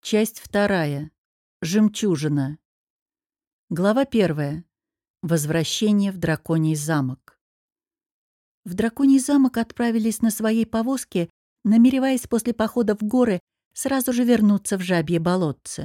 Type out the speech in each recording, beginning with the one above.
Часть вторая. Жемчужина. Глава 1. Возвращение в Драконий замок. В Драконий замок отправились на своей повозке, намереваясь после похода в горы сразу же вернуться в Жабье болотце.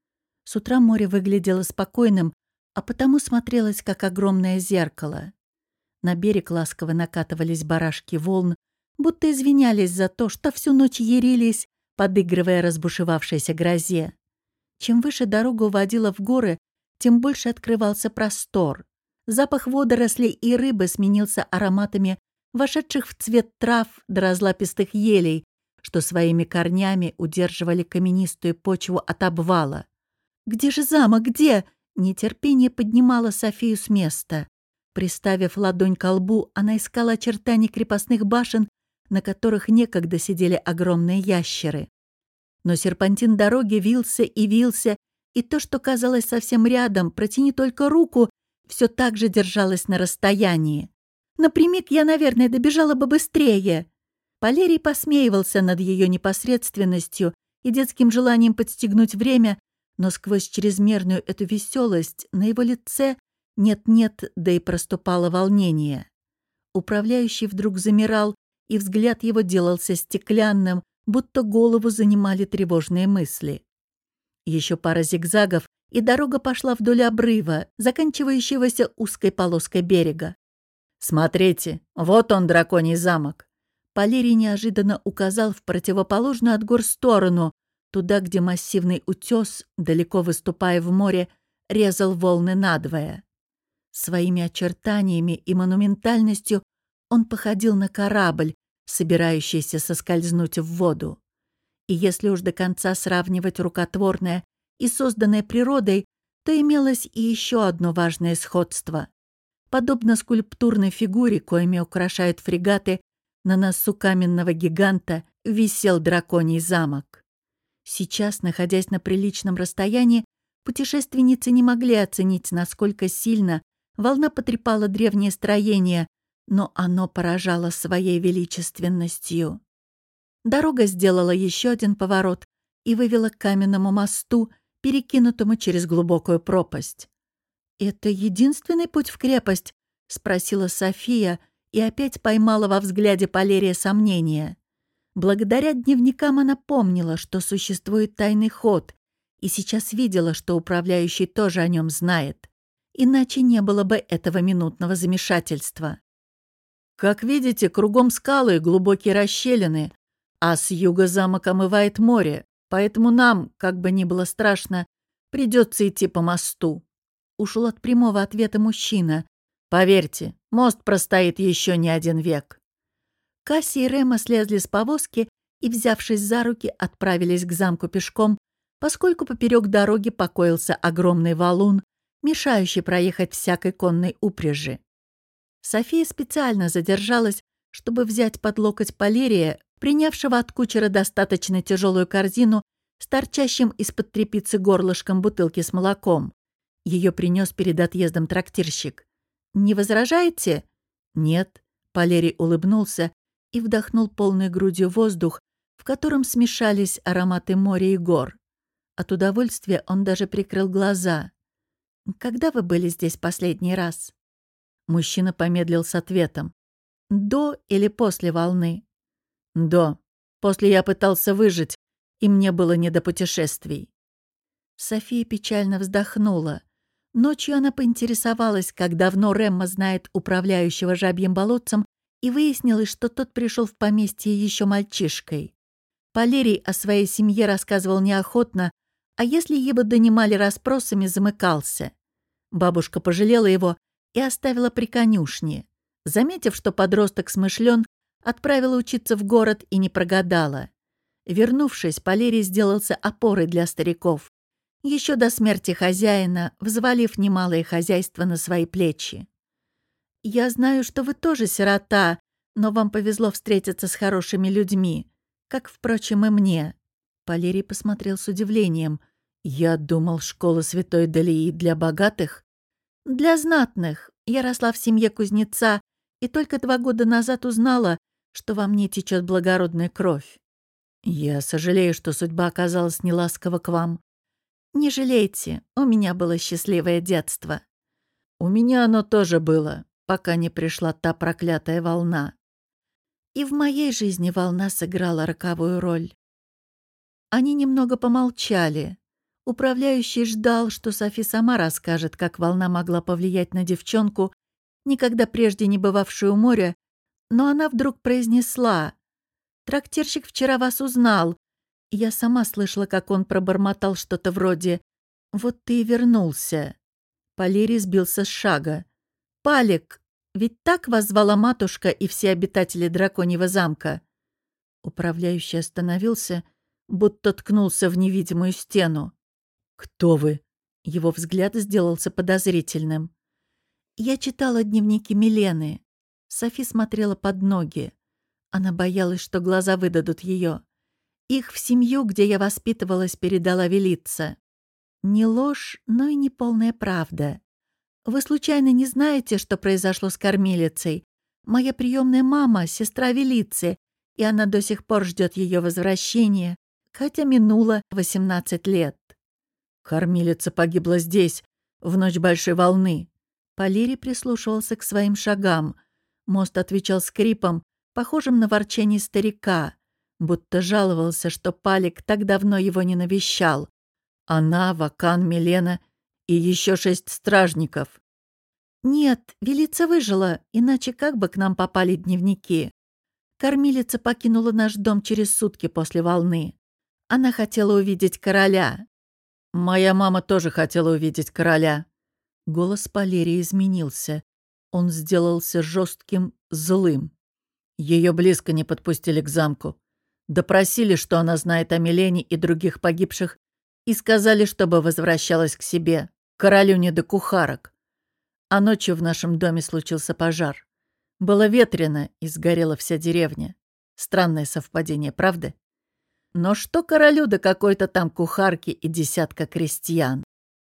С утра море выглядело спокойным, а потому смотрелось, как огромное зеркало. На берег ласково накатывались барашки волн, будто извинялись за то, что всю ночь ярились, подыгрывая разбушевавшейся грозе. Чем выше дорога уводила в горы, тем больше открывался простор. Запах водорослей и рыбы сменился ароматами вошедших в цвет трав да разлапистых елей, что своими корнями удерживали каменистую почву от обвала. «Где же замок? Где?» Нетерпение поднимало Софию с места. Приставив ладонь ко лбу, она искала очертания крепостных башен, на которых некогда сидели огромные ящеры. Но серпантин дороги вился и вился, и то, что казалось совсем рядом, протяни только руку, все так же держалось на расстоянии. Напрямик я, наверное, добежала бы быстрее. Валерий посмеивался над ее непосредственностью и детским желанием подстегнуть время, но сквозь чрезмерную эту веселость на его лице нет-нет, да и проступало волнение. Управляющий вдруг замирал, и взгляд его делался стеклянным, будто голову занимали тревожные мысли. Еще пара зигзагов, и дорога пошла вдоль обрыва, заканчивающегося узкой полоской берега. «Смотрите, вот он, Драконий замок!» Валерий неожиданно указал в противоположную от гор сторону, туда, где массивный утес, далеко выступая в море, резал волны надвое. Своими очертаниями и монументальностью он походил на корабль, собирающийся соскользнуть в воду. И если уж до конца сравнивать рукотворное и созданное природой, то имелось и еще одно важное сходство. Подобно скульптурной фигуре, коими украшают фрегаты, на носу каменного гиганта висел Драконий замок. Сейчас, находясь на приличном расстоянии, путешественницы не могли оценить, насколько сильно волна потрепала древнее строение, но оно поражало своей величественностью. Дорога сделала еще один поворот и вывела к каменному мосту, перекинутому через глубокую пропасть. «Это единственный путь в крепость?» — спросила София и опять поймала во взгляде Валерия сомнение. Благодаря дневникам она помнила, что существует тайный ход, и сейчас видела, что управляющий тоже о нем знает. Иначе не было бы этого минутного замешательства. «Как видите, кругом скалы и глубокие расщелины, а с юга замок омывает море, поэтому нам, как бы ни было страшно, придется идти по мосту». Ушел от прямого ответа мужчина. «Поверьте, мост простоит еще не один век». Касси и Рема слезли с повозки и, взявшись за руки, отправились к замку пешком, поскольку поперек дороги покоился огромный валун, мешающий проехать всякой конной упряжи. София специально задержалась, чтобы взять под локоть Валерия, принявшего от кучера достаточно тяжелую корзину с торчащим из-под тряпицы горлышком бутылки с молоком. Ее принес перед отъездом трактирщик. «Не возражаете?» «Нет», — Валерий улыбнулся и вдохнул полной грудью воздух, в котором смешались ароматы моря и гор. От удовольствия он даже прикрыл глаза. «Когда вы были здесь последний раз?» Мужчина помедлил с ответом. «До или после волны?» «До. После я пытался выжить, и мне было не до путешествий». София печально вздохнула. Ночью она поинтересовалась, как давно Ремма знает управляющего Жабьим болотцем, и выяснилось, что тот пришел в поместье еще мальчишкой. Валерий о своей семье рассказывал неохотно, а если его донимали расспросами, замыкался. Бабушка пожалела его и оставила при конюшне. Заметив, что подросток смышлен, отправила учиться в город и не прогадала. Вернувшись, Валерий сделался опорой для стариков. Еще до смерти хозяина, взвалив немалое хозяйство на свои плечи. «Я знаю, что вы тоже сирота, но вам повезло встретиться с хорошими людьми, как, впрочем, и мне». Валерий посмотрел с удивлением. «Я думал, школа Святой Далии для богатых?» «Для знатных. Я росла в семье кузнеца и только 2 года назад узнала, что во мне течет благородная кровь». «Я сожалею, что судьба оказалась неласкова к вам». «Не жалейте, у меня было счастливое детство». «У меня оно тоже было, пока не пришла та проклятая волна». «И в моей жизни волна сыграла роковую роль». Они немного помолчали. Управляющий ждал, что Софи сама расскажет, как волна могла повлиять на девчонку, никогда прежде не бывавшую у моря, но она вдруг произнесла: «Трактирщик вчера вас узнал». Я сама слышала, как он пробормотал что-то вроде «Вот ты и вернулся». Палерий сбился с шага. «Палик, ведь так вас звала матушка и все обитатели драконьего замка?» Управляющий остановился, будто ткнулся в невидимую стену. «Кто вы?» Его взгляд сделался подозрительным. «Я читала дневники Милены». Софи смотрела под ноги. Она боялась, что глаза выдадут ее. «Их в семью, где я воспитывалась, передала Велица». Не ложь, но и не полная правда. Вы случайно не знаете, что произошло с кормилицей? Моя приемная мама — сестра Велицы, и она до сих пор ждет ее возвращения, хотя минуло 18 лет. Кормилица погибла здесь, в ночь большой волны. Палерий прислушивался к своим шагам. Мост отвечал скрипом, похожим на ворчание старика, будто жаловался, что Палик так давно его не навещал. Она, Вакан, Милена и еще 6 стражников. Нет, Велица выжила, иначе как бы к нам попали дневники? Кормилица покинула наш дом через сутки после волны. Она хотела увидеть короля. Моя мама тоже хотела увидеть короля. Голос Палерия изменился. Он сделался жестким, злым. Ее близко не подпустили к замку. Допросили, что она знает о Милене и других погибших, и сказали, чтобы возвращалась к себе, королю не до кухарок. А ночью в нашем доме случился пожар. Было ветрено, и сгорела вся деревня. Странное совпадение, правда? Но что королю до какой-то там кухарки и десятка крестьян?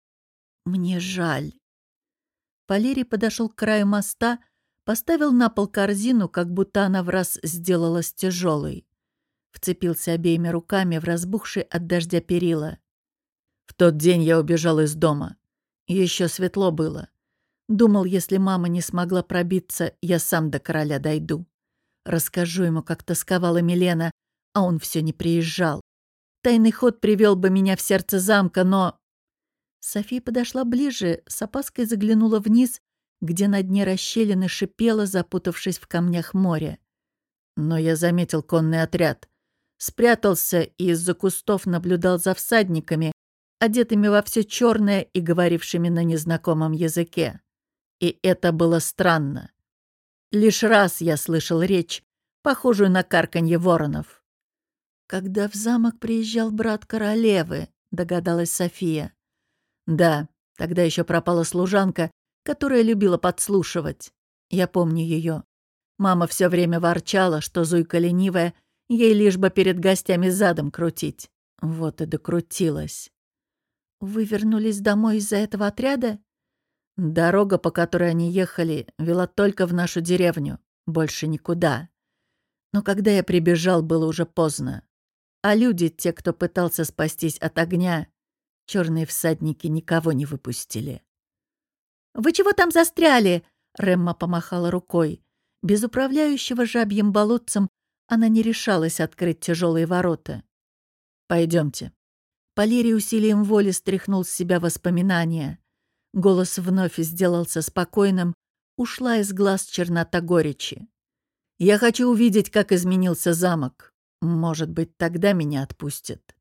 Мне жаль. Палерий подошел к краю моста, поставил на пол корзину, как будто она враз сделалась тяжелой. Вцепился обеими руками в разбухшие от дождя перила. В тот день я убежал из дома. Еще светло было. Думал, если мама не смогла пробиться, я сам до короля дойду. Расскажу ему, как тосковала Милена, а он все не приезжал. Тайный ход привел бы меня в сердце замка, но... София подошла ближе, с опаской заглянула вниз, где на дне расщелины шипело, запутавшись в камнях море. Но я заметил конный отряд. Спрятался и из-за кустов наблюдал за всадниками, одетыми во все черное и говорившими на незнакомом языке. И это было странно. Лишь раз я слышал речь, похожую на карканье воронов. «Когда в замок приезжал брат королевы», — догадалась София. «Да, тогда еще пропала служанка, которая любила подслушивать. Я помню ее. Мама все время ворчала, что Зуйка ленивая, ей лишь бы перед гостями задом крутить. Вот и докрутилась». «Вы вернулись домой из-за этого отряда?» Дорога, по которой они ехали, вела только в нашу деревню, больше никуда. Но когда я прибежал, было уже поздно. А люди, те, кто пытался спастись от огня, черные всадники никого не выпустили. «Вы чего там застряли?» — Ремма помахала рукой. Без управляющего жабьим болотцем она не решалась открыть тяжелые ворота. «Пойдемте». Палерий усилием воли стряхнул с себя воспоминания. Голос вновь сделался спокойным, ушла из глаз чернота горечи. «Я хочу увидеть, как изменился замок. Может быть, тогда меня отпустят».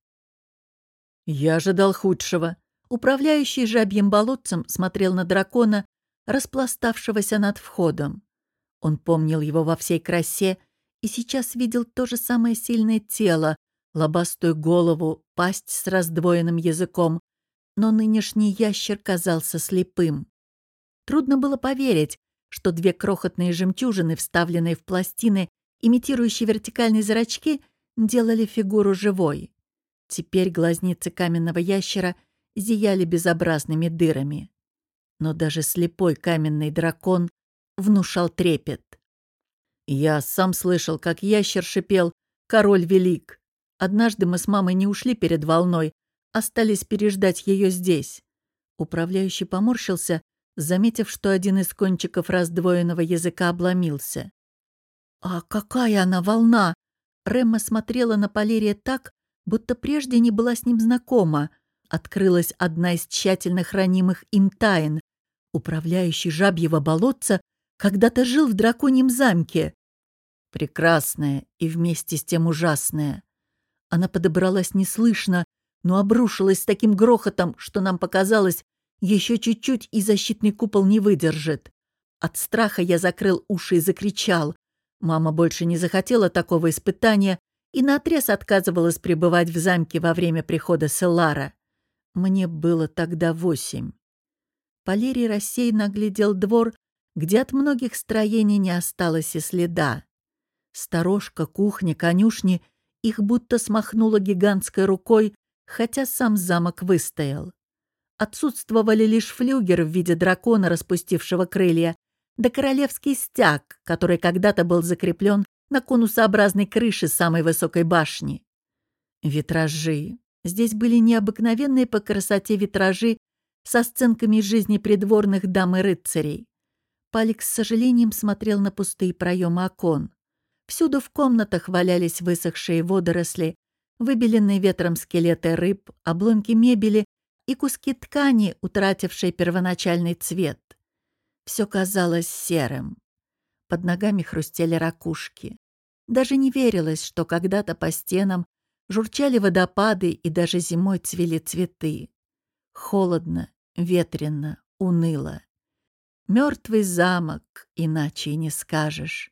Я ожидал худшего. Управляющий жабьим болотцем смотрел на дракона, распластавшегося над входом. Он помнил его во всей красе и сейчас видел то же самое сильное тело, лобастую голову, пасть с раздвоенным языком, но нынешний ящер казался слепым. Трудно было поверить, что 2 крохотные жемчужины, вставленные в пластины, имитирующие вертикальные зрачки, делали фигуру живой. Теперь глазницы каменного ящера зияли безобразными дырами. Но даже слепой каменный дракон внушал трепет. Я сам слышал, как ящер шипел «Король велик», Однажды мы с мамой не ушли перед волной, остались переждать ее здесь. Управляющий поморщился, заметив, что один из кончиков раздвоенного языка обломился. «А какая она волна!» Ремма смотрела на Палерия так, будто прежде не была с ним знакома. Открылась одна из тщательно хранимых им тайн. Управляющий жабьего болотца когда-то жил в драконьем замке. Прекрасная и вместе с тем ужасная. Она подобралась неслышно, но обрушилась с таким грохотом, что нам показалось, еще чуть-чуть и защитный купол не выдержит. От страха я закрыл уши и закричал. Мама больше не захотела такого испытания и наотрез отказывалась пребывать в замке во время прихода Селлара. Мне было тогда 8. Палерий рассеянно оглядел двор, где от многих строений не осталось и следа. Сторожка, кухня, конюшни — их будто смахнуло гигантской рукой, хотя сам замок выстоял. Отсутствовали лишь флюгер в виде дракона, распустившего крылья, да королевский стяг, который когда-то был закреплен на конусообразной крыше самой высокой башни. Витражи. Здесь были необыкновенные по красоте витражи со сценками из жизни придворных дам и рыцарей. Палик с сожалением смотрел на пустые проемы окон. Всюду в комнатах валялись высохшие водоросли, выбеленные ветром скелеты рыб, обломки мебели и куски ткани, утратившие первоначальный цвет. Все казалось серым. Под ногами хрустели ракушки. Даже не верилось, что когда-то по стенам журчали водопады и даже зимой цвели цветы. Холодно, ветрено, уныло. Мертвый замок, иначе и не скажешь.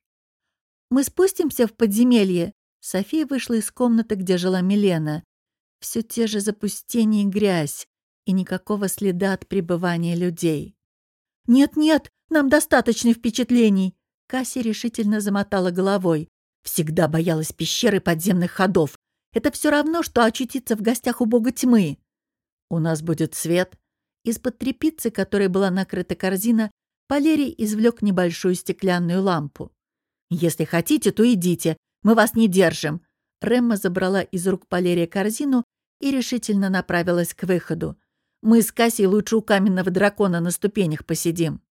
«Мы спустимся в подземелье?» София вышла из комнаты, где жила Милена. Все те же запустение и грязь, и никакого следа от пребывания людей. «Нет-нет, нам достаточно впечатлений!» Касси решительно замотала головой. Всегда боялась пещер и подземных ходов. Это все равно, что очутиться в гостях у бога тьмы. «У нас будет свет». Из-под тряпицы, которой была накрыта корзина, Палерий извлек небольшую стеклянную лампу. «Если хотите, то идите. Мы вас не держим». Ремма забрала из рук Палерия корзину и решительно направилась к выходу. «Мы с Кассией лучше у каменного дракона на ступенях посидим».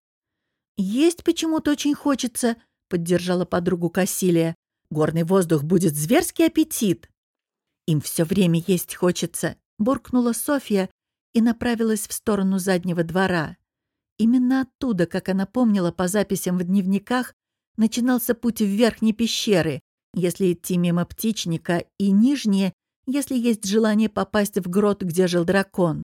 «Есть почему-то очень хочется», — поддержала подругу Кассилия. «Горный воздух будет зверский аппетит». «Им все время есть хочется», — буркнула Софья и направилась в сторону заднего двора. Именно оттуда, как она помнила по записям в дневниках, начинался путь в верхние пещеры, если идти мимо птичника, и нижние, если есть желание попасть в грот, где жил дракон.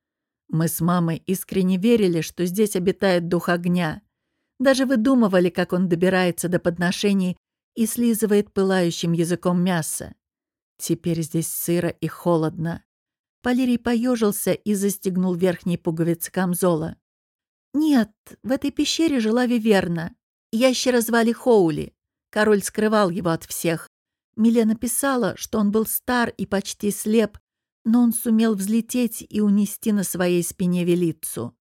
Мы с мамой искренне верили, что здесь обитает дух огня. Даже выдумывали, как он добирается до подношений и слизывает пылающим языком мясо. Теперь здесь сыро и холодно. Палерий поежился и застегнул верхние пуговицы камзола. «Нет, в этой пещере жила Виверна. Ящера звали Хоули. Король скрывал его от всех. Милена писала, что он был стар и почти слеп, но он сумел взлететь и унести на своей спине Велицу».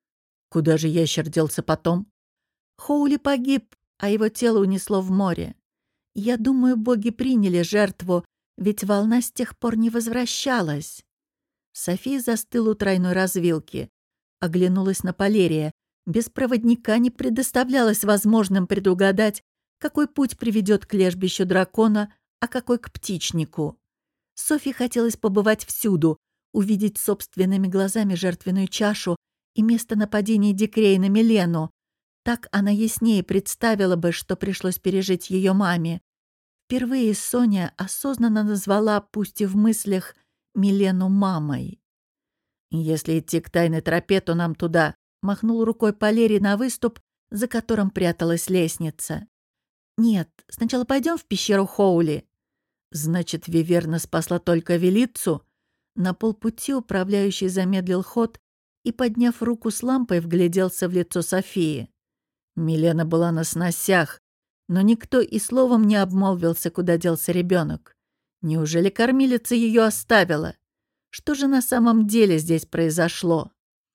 «Куда же ящер делся потом?» «Хоули погиб, а его тело унесло в море. Я думаю, боги приняли жертву, ведь волна с тех пор не возвращалась». София застыла у тройной развилки. Оглянулась на Палерия. Без проводника не предоставлялось возможным предугадать, какой путь приведет к лежбищу дракона, а какой к птичнику. Софье хотелось побывать всюду, увидеть собственными глазами жертвенную чашу и место нападения Дикрея на Милену. Так она яснее представила бы, что пришлось пережить ее маме. Впервые Соня осознанно назвала, пусть и в мыслях, Милену мамой. «Если идти к тайной тропе, то нам туда», — махнул рукой Палерий на выступ, за которым пряталась лестница. «Нет, сначала пойдем в пещеру Хоули». «Значит, Виверна спасла только Велицу?» На полпути управляющий замедлил ход и, подняв руку с лампой, вгляделся в лицо Софии. Милена была на сносях, но никто и словом не обмолвился, куда делся ребенок. Неужели кормилица ее оставила? Что же на самом деле здесь произошло?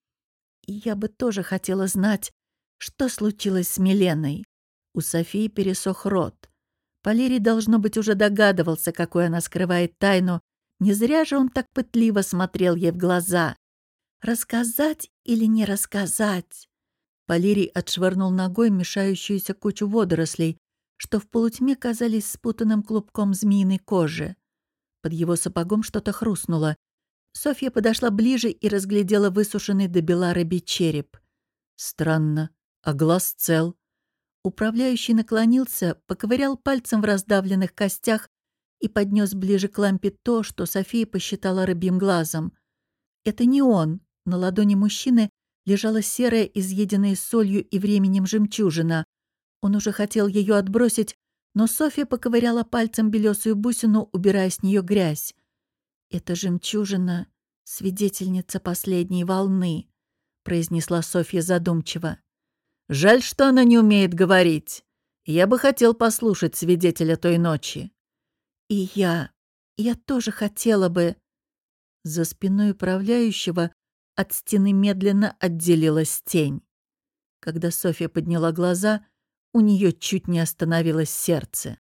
Я бы тоже хотела знать, что случилось с Миленой. У Софии пересох рот. Валерий, должно быть, уже догадывался, какой она скрывает тайну. Не зря же он так пытливо смотрел ей в глаза. Рассказать или не рассказать? Валерий отшвырнул ногой мешающуюся кучу водорослей, что в полутьме казались спутанным клубком змеиной кожи. Под его сапогом что-то хрустнуло. Софья подошла ближе и разглядела высушенный до бела рыбий череп. Странно, а глаз цел. Управляющий наклонился, поковырял пальцем в раздавленных костях и поднес ближе к лампе то, что София посчитала рыбьим глазом. Это не он. На ладони мужчины лежала серая, изъеденная солью и временем жемчужина. Он уже хотел ее отбросить, но Софья поковыряла пальцем белесую бусину, убирая с нее грязь. «Это жемчужина, свидетельница последней волны», — произнесла Софья задумчиво. «Жаль, что она не умеет говорить. Я бы хотел послушать свидетеля той ночи». «И я тоже хотела бы...» За спиной управляющего от стены медленно отделилась тень. Когда Софья подняла глаза, у нее чуть не остановилось сердце.